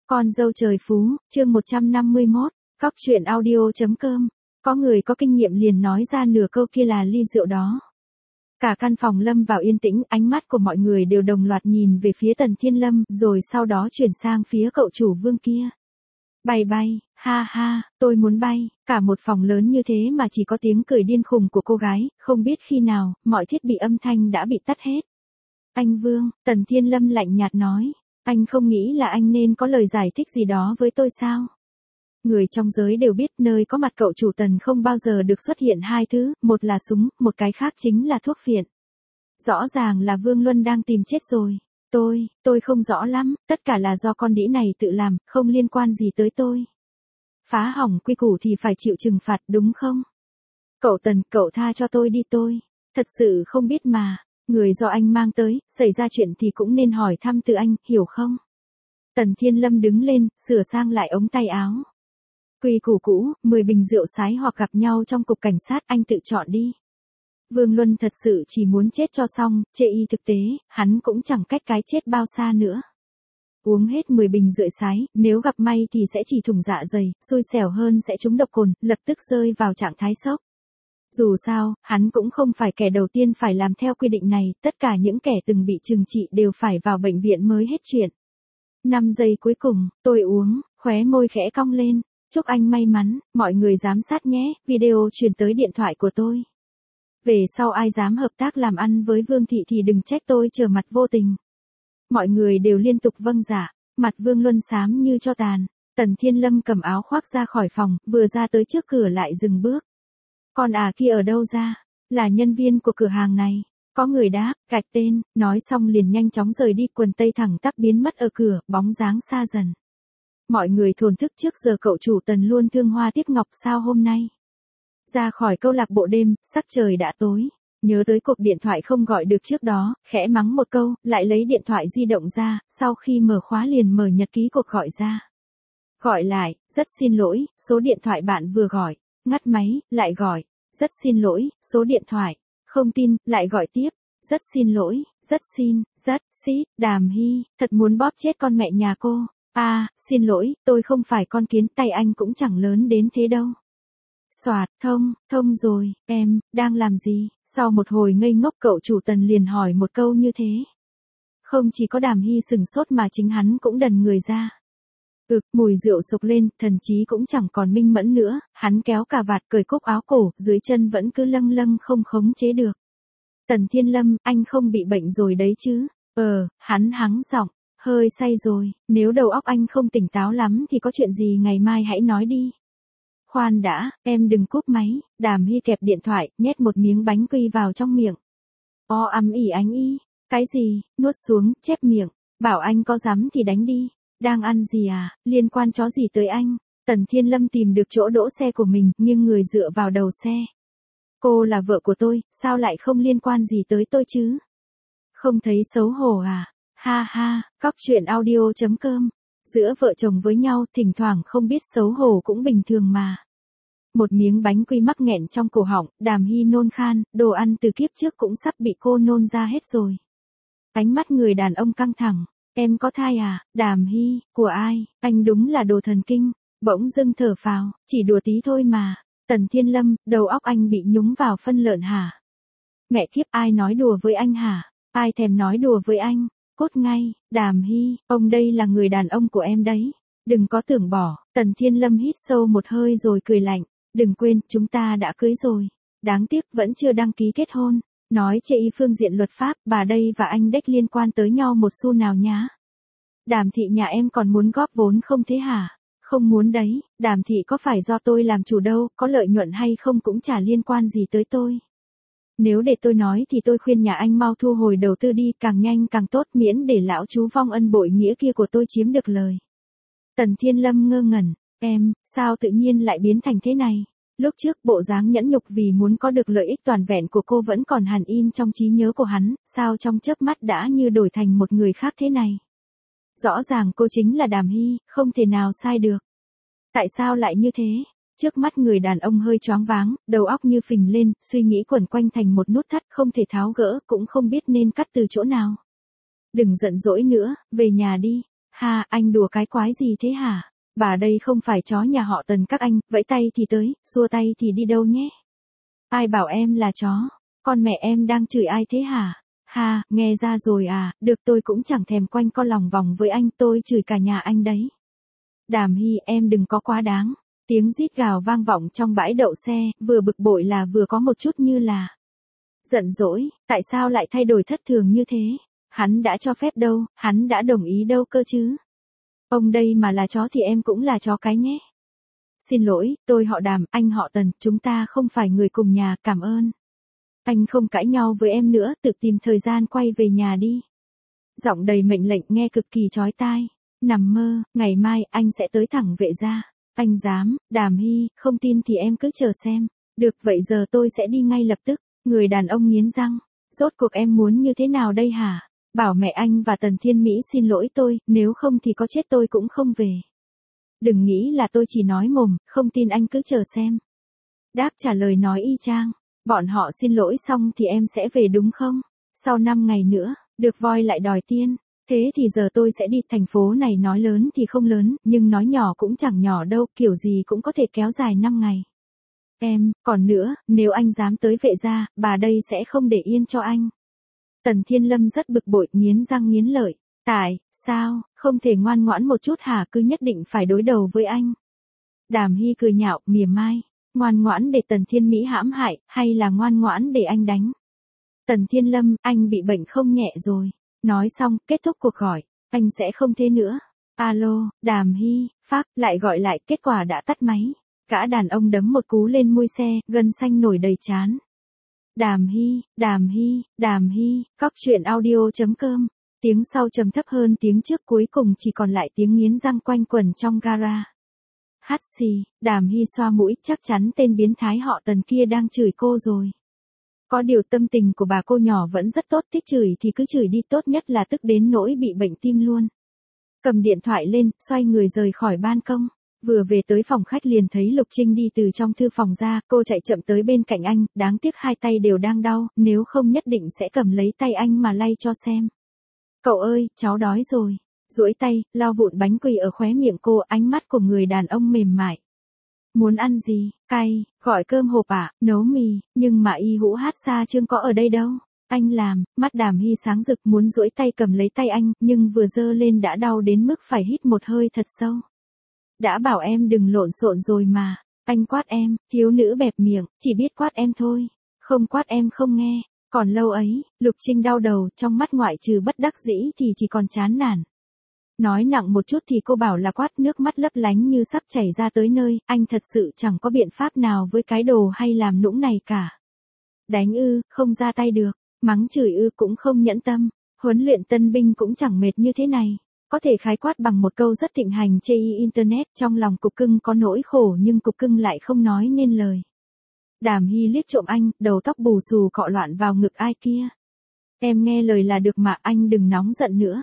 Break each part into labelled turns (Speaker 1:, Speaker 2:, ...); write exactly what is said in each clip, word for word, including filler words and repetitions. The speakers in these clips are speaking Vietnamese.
Speaker 1: Con dâu trời phú, chương một trăm năm mươi mốt, cóc truyện audio chấm com. Có người có kinh nghiệm liền nói ra nửa câu kia là ly rượu đó. Cả căn phòng lâm vào yên tĩnh, ánh mắt của mọi người đều đồng loạt nhìn về phía Tần Thiên Lâm, rồi sau đó chuyển sang phía cậu chủ Vương kia. Bay bay, ha ha, tôi muốn bay, cả một phòng lớn như thế mà chỉ có tiếng cười điên khùng của cô gái, không biết khi nào, mọi thiết bị âm thanh đã bị tắt hết. Anh Vương, Tần Thiên Lâm lạnh nhạt nói, anh không nghĩ là anh nên có lời giải thích gì đó với tôi sao? Người trong giới đều biết nơi có mặt cậu chủ Tần không bao giờ được xuất hiện hai thứ, một là súng, một cái khác chính là thuốc phiện. Rõ ràng là Vương Luân đang tìm chết rồi. Tôi, tôi không rõ lắm, tất cả là do con đĩ này tự làm, không liên quan gì tới tôi. Phá hỏng quy củ thì phải chịu trừng phạt đúng không? Cậu Tần, cậu tha cho tôi đi tôi. Thật sự không biết mà, người do anh mang tới, xảy ra chuyện thì cũng nên hỏi thăm từ anh, hiểu không? Tần Thiên Lâm đứng lên, sửa sang lại ống tay áo. Quy củ cũ, mười bình rượu sái hoặc gặp nhau trong cục cảnh sát, anh tự chọn đi. Vương Luân thật sự chỉ muốn chết cho xong, chê y thực tế, hắn cũng chẳng cách cái chết bao xa nữa. Uống hết mười bình rượu sái, nếu gặp may thì sẽ chỉ thủng dạ dày, xui xẻo hơn sẽ trúng độc cồn, lập tức rơi vào trạng thái sốc. Dù sao, hắn cũng không phải kẻ đầu tiên phải làm theo quy định này, tất cả những kẻ từng bị trừng trị đều phải vào bệnh viện mới hết chuyện. Năm giây cuối cùng, tôi uống, khóe môi khẽ cong lên. Chúc anh may mắn, mọi người giám sát nhé, video truyền tới điện thoại của tôi. Về sau ai dám hợp tác làm ăn với Vương Thị thì đừng trách tôi trở mặt vô tình. Mọi người đều liên tục vâng dạ, mặt Vương Luân xám như tro tàn. Tần Thiên Lâm cầm áo khoác ra khỏi phòng, vừa ra tới trước cửa lại dừng bước. Con à kia ở đâu ra? Là nhân viên của cửa hàng này. Có người đáp, gạch tên, nói xong liền nhanh chóng rời đi, quần tây thẳng tắp biến mất ở cửa, bóng dáng xa dần. Mọi người thổn thức trước giờ cậu chủ Tần luôn thương hoa tiếc ngọc sao hôm nay. Ra khỏi câu lạc bộ đêm, sắc trời đã tối. Nhớ tới cuộc điện thoại không gọi được trước đó, khẽ mắng một câu, lại lấy điện thoại di động ra, sau khi mở khóa liền mở nhật ký cuộc gọi ra. Gọi lại, rất xin lỗi, số điện thoại bạn vừa gọi, ngắt máy, lại gọi, rất xin lỗi, số điện thoại, không tin, lại gọi tiếp. Rất xin lỗi, rất xin, rất, xít, Đàm Hy, thật muốn bóp chết con mẹ nhà cô. À, xin lỗi, tôi không phải con kiến, tay anh cũng chẳng lớn đến thế đâu. Soạt, thông, thông rồi, em, đang làm gì? Sau một hồi ngây ngốc cậu chủ Tần liền hỏi một câu như thế. Không chỉ có Đàm Hy sừng sốt mà chính hắn cũng đần người ra. Ực, mùi rượu sục lên, thần chí cũng chẳng còn minh mẫn nữa, hắn kéo cà vạt cởi cúc áo cổ, dưới chân vẫn cứ lâng lâng không khống chế được. Tần Thiên Lâm, anh không bị bệnh rồi đấy chứ? Ờ, hắn hắng giọng. Hơi say rồi, nếu đầu óc anh không tỉnh táo lắm thì có chuyện gì ngày mai hãy nói đi. Khoan đã, em đừng cúp máy, Đàm Hy kẹp điện thoại, nhét một miếng bánh quy vào trong miệng. O ăm ỉ anh y, cái gì, nuốt xuống, chép miệng, bảo anh có dám thì đánh đi. Đang ăn gì à, liên quan chó gì tới anh? Tần Thiên Lâm tìm được chỗ đỗ xe của mình, nghiêng người dựa vào đầu xe. Cô là vợ của tôi, sao lại không liên quan gì tới tôi chứ? Không thấy xấu hổ à? Ha ha, cóc truyện audio chấm com. Giữa vợ chồng với nhau, thỉnh thoảng không biết xấu hổ cũng bình thường mà. Một miếng bánh quy mắc nghẹn trong cổ họng, Đàm Hy nôn khan, đồ ăn từ kiếp trước cũng sắp bị cô nôn ra hết rồi. Ánh mắt người đàn ông căng thẳng. Em có thai à, Đàm Hy, của ai, anh đúng là đồ thần kinh. Bỗng dưng thở phào, chỉ đùa tí thôi mà. Tần Thiên Lâm, đầu óc anh bị nhúng vào phân lợn hả? Mẹ kiếp, ai nói đùa với anh hả? Ai thèm nói đùa với anh? Cốt ngay, Đàm Hy, ông đây là người đàn ông của em đấy. Đừng có tưởng bỏ. Tần Thiên Lâm hít sâu một hơi rồi cười lạnh. Đừng quên, chúng ta đã cưới rồi. Đáng tiếc vẫn chưa đăng ký kết hôn. Nói chê y phương diện luật pháp, bà đây và anh đếch liên quan tới nhau một xu nào nhá. Đàm thị nhà em còn muốn góp vốn không thế hả? Không muốn đấy, Đàm thị có phải do tôi làm chủ đâu, có lợi nhuận hay không cũng chả liên quan gì tới tôi. Nếu để tôi nói thì tôi khuyên nhà anh mau thu hồi đầu tư đi, càng nhanh càng tốt, miễn để lão chú vong ân bội nghĩa kia của tôi chiếm được lời. Tần Thiên Lâm ngơ ngẩn, em, sao tự nhiên lại biến thành thế này? Lúc trước bộ dáng nhẫn nhục vì muốn có được lợi ích toàn vẹn của cô vẫn còn hằn in trong trí nhớ của hắn, sao trong chớp mắt đã như đổi thành một người khác thế này? Rõ ràng cô chính là Đàm Hy, không thể nào sai được. Tại sao lại như thế? Trước mắt người đàn ông hơi choáng váng, đầu óc như phình lên, suy nghĩ quẩn quanh thành một nút thắt không thể tháo gỡ, cũng không biết nên cắt từ chỗ nào. Đừng giận dỗi nữa, về nhà đi. Ha, anh đùa cái quái gì thế hả? Bà đây không phải chó nhà họ Tần các anh, vẫy tay thì tới, xua tay thì đi đâu nhé? Ai bảo em là chó? Con mẹ em đang chửi ai thế hả? Ha, nghe ra rồi à, được tôi cũng chẳng thèm quanh co lòng vòng với anh, tôi chửi cả nhà anh đấy. Đàm Hy, em đừng có quá đáng. Tiếng rít gào vang vọng trong bãi đậu xe, vừa bực bội là vừa có một chút như là giận dỗi, tại sao lại thay đổi thất thường như thế? Hắn đã cho phép đâu, hắn đã đồng ý đâu cơ chứ? Ông đây mà là chó thì em cũng là chó cái nhé. Xin lỗi, tôi họ Đàm, anh họ Tần, chúng ta không phải người cùng nhà, cảm ơn. Anh không cãi nhau với em nữa, tự tìm thời gian quay về nhà đi. Giọng đầy mệnh lệnh nghe cực kỳ chói tai. Nằm mơ, ngày mai anh sẽ tới thẳng Vệ gia. Anh dám, Đàm Hy, không tin thì em cứ chờ xem. Được, vậy giờ tôi sẽ đi ngay lập tức. Người đàn ông nghiến răng. Rốt cuộc em muốn như thế nào đây hả? Bảo mẹ anh và Tần Thiên Mỹ xin lỗi tôi, nếu không thì có chết tôi cũng không về. Đừng nghĩ là tôi chỉ nói mồm, không tin anh cứ chờ xem. Đáp trả lời nói y chang. Bọn họ xin lỗi xong thì em sẽ về đúng không? Sau năm ngày nữa, được voi lại đòi tiên. Thế thì giờ tôi sẽ đi, thành phố này nói lớn thì không lớn, nhưng nói nhỏ cũng chẳng nhỏ đâu, kiểu gì cũng có thể kéo dài năm ngày. Em, còn nữa, nếu anh dám tới Vệ gia, bà đây sẽ không để yên cho anh. Tần Thiên Lâm rất bực bội, nghiến răng nghiến lợi. Tại, sao, không thể ngoan ngoãn một chút hả, cứ nhất định phải đối đầu với anh. Đàm Hy cười nhạo, mỉa mai. Ngoan ngoãn để Tần Thiên Mỹ hãm hại, hay là ngoan ngoãn để anh đánh? Tần Thiên Lâm, anh bị bệnh không nhẹ rồi. Nói xong, kết thúc cuộc gọi. Anh sẽ không thế nữa. Alo, Đàm Hy, phát, lại gọi lại, kết quả đã tắt máy. Gã đàn ông đấm một cú lên mui xe, gân xanh nổi đầy trán. Đàm Hy, Đàm Hy, Đàm Hy, cóc truyện audio chấm com. Tiếng sau trầm thấp hơn tiếng trước, cuối cùng chỉ còn lại tiếng nghiến răng quanh quẩn trong gara. Hát xì, Đàm Hy xoa mũi, chắc chắn tên biến thái họ Tần kia đang chửi cô rồi. Có điều tâm tình của bà cô nhỏ vẫn rất tốt, thích chửi thì cứ chửi đi, tốt nhất là tức đến nỗi bị bệnh tim luôn. Cầm điện thoại lên, xoay người rời khỏi ban công. Vừa về tới phòng khách liền thấy Lục Trinh đi từ trong thư phòng ra, cô chạy chậm tới bên cạnh anh, đáng tiếc hai tay đều đang đau, nếu không nhất định sẽ cầm lấy tay anh mà lay cho xem. Cậu ơi, cháu đói rồi. Duỗi tay, lau vụn bánh quy ở khóe miệng cô, ánh mắt của người đàn ông mềm mại. Muốn ăn gì? Cay, gọi cơm hộp à, nấu mì, nhưng mà Y Hữu Hát Sa Trương có ở đây đâu. Anh làm, mắt Đàm Hy sáng rực muốn duỗi tay cầm lấy tay anh, nhưng vừa giơ lên đã đau đến mức phải hít một hơi thật sâu. Đã bảo em đừng lộn xộn rồi mà. Anh quát em, thiếu nữ bẹp miệng, chỉ biết quát em thôi. Không quát em không nghe. Còn lâu ấy, Lục Trinh đau đầu, trong mắt ngoại trừ bất đắc dĩ thì chỉ còn chán nản. Nói nặng một chút thì cô bảo là quát, nước mắt lấp lánh như sắp chảy ra tới nơi, anh thật sự chẳng có biện pháp nào với cái đồ hay làm nũng này cả. Đánh ư, không ra tay được, mắng chửi ư cũng không nhẫn tâm, huấn luyện tân binh cũng chẳng mệt như thế này. Có thể khái quát bằng một câu rất thịnh hành chê y internet, trong lòng cục cưng có nỗi khổ nhưng cục cưng lại không nói nên lời. Đàm Hy liếc trộm anh, đầu tóc bù xù cọ loạn vào ngực ai kia. Em nghe lời là được mà, anh đừng nóng giận nữa.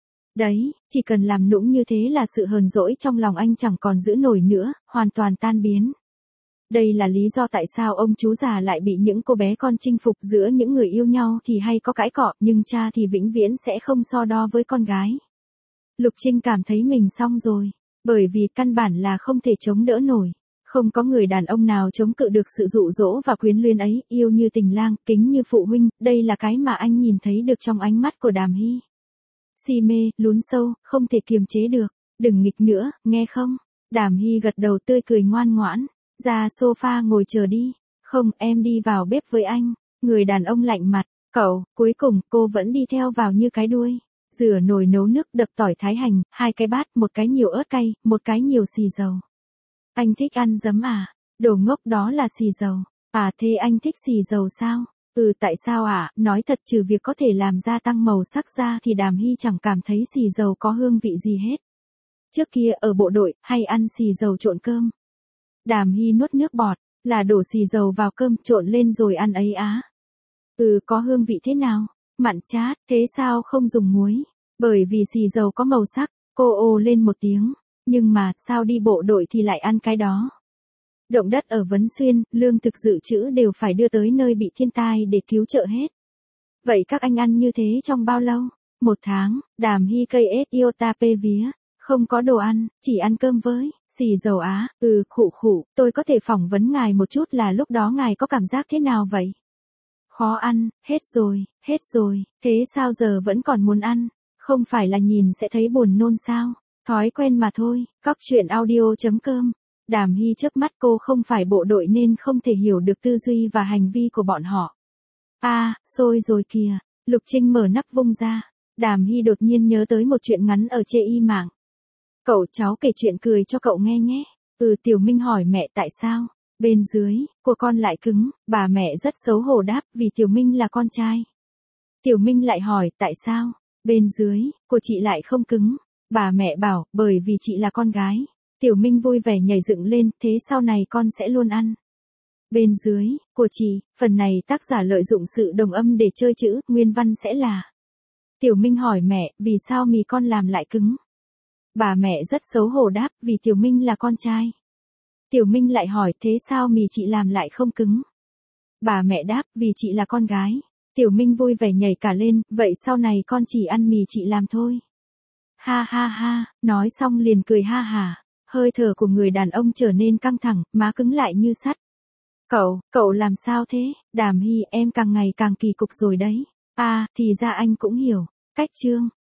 Speaker 1: Đấy, chỉ cần làm nũng như thế là sự hờn dỗi trong lòng anh chẳng còn giữ nổi nữa, hoàn toàn tan biến. Đây là lý do tại sao ông chú già lại bị những cô bé con chinh phục, giữa những người yêu nhau thì hay có cãi cọ, nhưng cha thì vĩnh viễn sẽ không so đo với con gái. Lục Trinh cảm thấy mình xong rồi, bởi vì căn bản là không thể chống đỡ nổi. Không có người đàn ông nào chống cự được sự dụ dỗ và quyến luyến ấy, yêu như tình lang, kính như phụ huynh, đây là cái mà anh nhìn thấy được trong ánh mắt của Đàm Hy. Si mê, lún sâu, không thể kiềm chế được, đừng nghịch nữa, nghe không? Đàm Hy gật đầu tươi cười ngoan ngoãn, ra sofa ngồi chờ đi, không, em đi vào bếp với anh. Người đàn ông lạnh mặt, cậu, cuối cùng cô vẫn đi theo vào như cái đuôi. Rửa nồi nấu nước, đập tỏi thái hành, hai cái bát, một cái nhiều ớt cay, một cái nhiều xì dầu. Anh thích ăn giấm à? Đồ ngốc, đó là xì dầu. À thế anh thích xì dầu sao? Ừ, tại sao à? Nói thật, trừ việc có thể làm gia tăng màu sắc ra thì Đàm Hy chẳng cảm thấy xì dầu có hương vị gì hết. Trước kia ở bộ đội, hay ăn xì dầu trộn cơm. Đàm Hy nuốt nước bọt, là đổ xì dầu vào cơm trộn lên rồi ăn ấy á. Ừ, có hương vị thế nào? Mặn chát, thế sao không dùng muối? Bởi vì xì dầu có màu sắc, cô ồ lên một tiếng. Nhưng mà, sao đi bộ đội thì lại ăn cái đó? Động đất ở Vấn Xuyên, lương thực dự trữ đều phải đưa tới nơi bị thiên tai để cứu trợ hết. Vậy các anh ăn như thế trong bao lâu? Một tháng, Đàm Hy cây ết yêu ta pê vía. Không có đồ ăn, chỉ ăn cơm với, xì dầu á, ừ khụ khụ, tôi có thể phỏng vấn ngài một chút là lúc đó ngài có cảm giác thế nào vậy? Khó ăn, hết rồi, hết rồi, thế sao giờ vẫn còn muốn ăn? Không phải là nhìn sẽ thấy buồn nôn sao? Thói quen mà thôi, cóc truyện audio.com. Đàm Hy chớp mắt, cô không phải bộ đội nên không thể hiểu được tư duy và hành vi của bọn họ. A, à, xôi rồi kìa, Lục Trinh mở nắp vung ra. Đàm Hy đột nhiên nhớ tới một chuyện ngắn ở chê y mạng. Cậu cháu kể chuyện cười cho cậu nghe nhé. Ừ, Tiểu Minh hỏi mẹ tại sao. Bên dưới, của con lại cứng, bà mẹ rất xấu hổ đáp vì Tiểu Minh là con trai. Tiểu Minh lại hỏi tại sao. Bên dưới, của chị lại không cứng. Bà mẹ bảo, bởi vì chị là con gái. Tiểu Minh vui vẻ nhảy dựng lên, thế sau này con sẽ luôn ăn. Bên dưới, của chị, phần này tác giả lợi dụng sự đồng âm để chơi chữ, nguyên văn sẽ là. Tiểu Minh hỏi mẹ, vì sao mì con làm lại cứng? Bà mẹ rất xấu hổ đáp, vì Tiểu Minh là con trai. Tiểu Minh lại hỏi, thế sao mì chị làm lại không cứng? Bà mẹ đáp, vì chị là con gái. Tiểu Minh vui vẻ nhảy cả lên, vậy sau này con chỉ ăn mì chị làm thôi. Ha ha ha, nói xong liền cười ha hả. Hơi thở của người đàn ông trở nên căng thẳng, má cứng lại như sắt. Cậu, cậu làm sao thế? Đàm Hy, em càng ngày càng kỳ cục rồi đấy. À, thì ra anh cũng hiểu. Cách chương.